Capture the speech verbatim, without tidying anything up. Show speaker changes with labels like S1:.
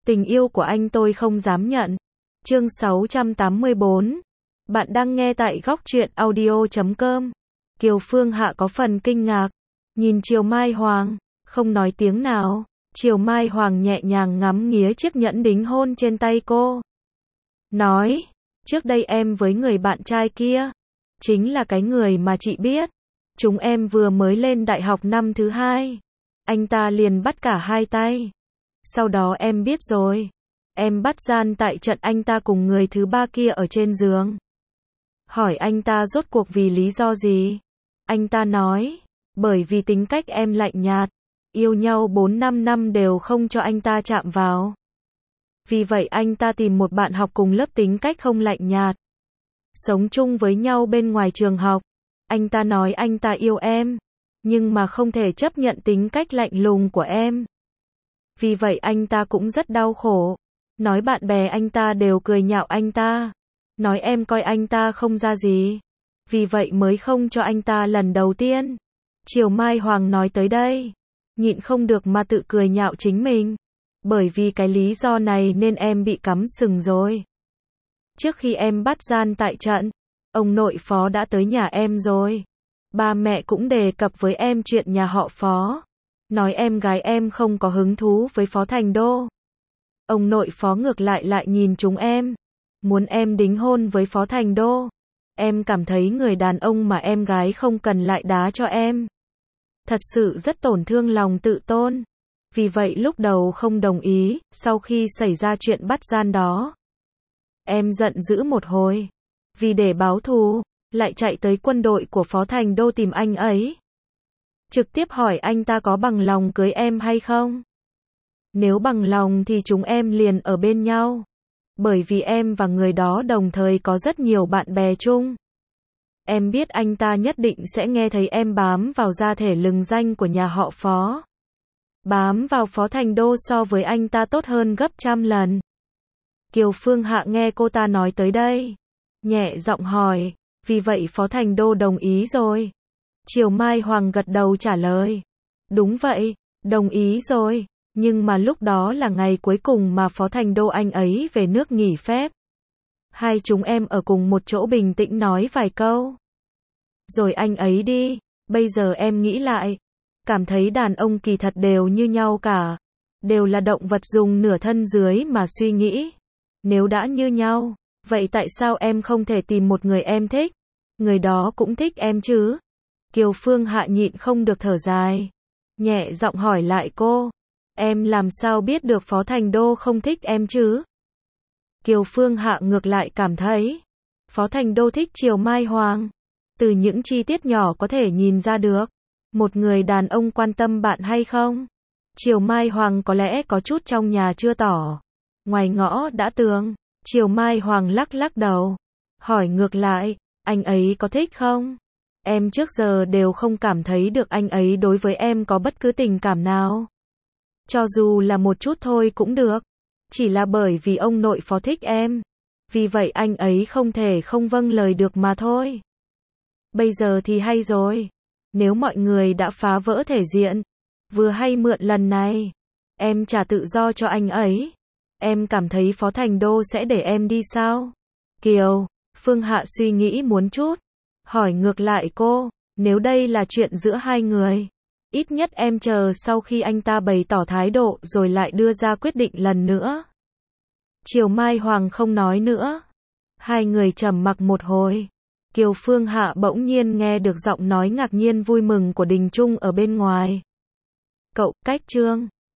S1: Tình yêu của anh tôi không dám nhận. Chương sáu trăm tám mươi bốn. Bạn đang nghe tại góc truyện audio chấm com. Kiều Phương Hạ có phần kinh ngạc, nhìn Triều Mai Hoàng, không nói tiếng nào. Triều Mai Hoàng nhẹ nhàng ngắm nghía chiếc nhẫn đính hôn trên tay cô. Nói, trước đây em với người bạn trai kia, chính là cái người mà chị biết. Chúng em vừa mới lên đại học năm thứ hai. Anh ta liền bắt cả hai tay. Sau đó em biết rồi. Em bắt gian tại trận anh ta cùng người thứ ba kia ở trên giường. Hỏi anh ta rốt cuộc vì lý do gì? Anh ta nói, bởi vì tính cách em lạnh nhạt. Yêu nhau bốn năm năm đều không cho anh ta chạm vào. Vì vậy anh ta tìm một bạn học cùng lớp tính cách không lạnh nhạt. Sống chung với nhau bên ngoài trường học. Anh ta nói anh ta yêu em, nhưng mà không thể chấp nhận tính cách lạnh lùng của em. Vì vậy anh ta cũng rất đau khổ. Nói bạn bè anh ta đều cười nhạo anh ta. Nói em coi anh ta không ra gì. Vì vậy mới không cho anh ta lần đầu tiên. Triều Mai Hoàng nói tới đây, nhịn không được mà tự cười nhạo chính mình. Bởi vì cái lý do này nên em bị cắm sừng rồi. Trước khi em bắt gian tại trận, ông nội Phó đã tới nhà em rồi. Ba mẹ cũng đề cập với em chuyện nhà họ Phó. Nói em gái em không có hứng thú với Phó Thành Đô. Ông nội Phó ngược lại lại nhìn chúng em. Muốn em đính hôn với Phó Thành Đô. Em cảm thấy người đàn ông mà em gái không cần lại đá cho em. Thật sự rất tổn thương lòng tự tôn. Vì vậy lúc đầu không đồng ý, sau khi xảy ra chuyện bắt gian đó. Em giận dữ một hồi. Vì để báo thù, lại chạy tới quân đội của Phó Thành Đô tìm anh ấy. Trực tiếp hỏi anh ta có bằng lòng cưới em hay không? Nếu bằng lòng thì chúng em liền ở bên nhau. Bởi vì em và người đó đồng thời có rất nhiều bạn bè chung. Em biết anh ta nhất định sẽ nghe thấy em bám vào gia thể lừng danh của nhà họ Phó. Bám vào Phó Thành Đô so với anh ta tốt hơn gấp trăm lần. Kiều Phương Hạ nghe cô ta nói tới đây, nhẹ giọng hỏi, vì vậy Phó Thành Đô đồng ý rồi. Triều Mai Hoàng gật đầu trả lời, đúng vậy, đồng ý rồi, nhưng mà lúc đó là ngày cuối cùng mà Phó Thành Đô anh ấy về nước nghỉ phép. Hai chúng em ở cùng một chỗ bình tĩnh nói vài câu. Rồi anh ấy đi, bây giờ em nghĩ lại, cảm thấy đàn ông kỳ thật đều như nhau cả, đều là động vật dùng nửa thân dưới mà suy nghĩ. Nếu đã như nhau, vậy tại sao em không thể tìm một người em thích? Người đó cũng thích em chứ? Kiều Phương Hạ nhịn không được thở dài, nhẹ giọng hỏi lại cô, em làm sao biết được Phó Thành Đô không thích em chứ? Kiều Phương Hạ ngược lại cảm thấy, Phó Thành Đô thích Triều Mai Hoàng. Từ những chi tiết nhỏ có thể nhìn ra được, một người đàn ông quan tâm bạn hay không. Triều Mai Hoàng có lẽ có chút trong nhà chưa tỏ, ngoài ngõ đã tường. Triều Mai Hoàng lắc lắc đầu, hỏi ngược lại, anh ấy có thích không? Em trước giờ đều không cảm thấy được anh ấy đối với em có bất cứ tình cảm nào. Cho dù là một chút thôi cũng được. Chỉ là bởi vì ông nội Phó thích em. Vì vậy anh ấy không thể không vâng lời được mà thôi. Bây giờ thì hay rồi. Nếu mọi người đã phá vỡ thể diện, vừa hay mượn lần này, em trả tự do cho anh ấy. Em cảm thấy Phó Thành Đô sẽ để em đi sao? Kiều Phương Hạ suy nghĩ muốn chút, hỏi ngược lại cô, nếu đây là chuyện giữa hai người, ít nhất em chờ sau khi anh ta bày tỏ thái độ rồi lại đưa ra quyết định lần nữa. Triều Mai Hoàng không nói nữa. Hai người trầm mặc một hồi. Kiều Phương Hạ bỗng nhiên nghe được giọng nói ngạc nhiên vui mừng của Đình Trung ở bên ngoài. Cậu, cách Trương.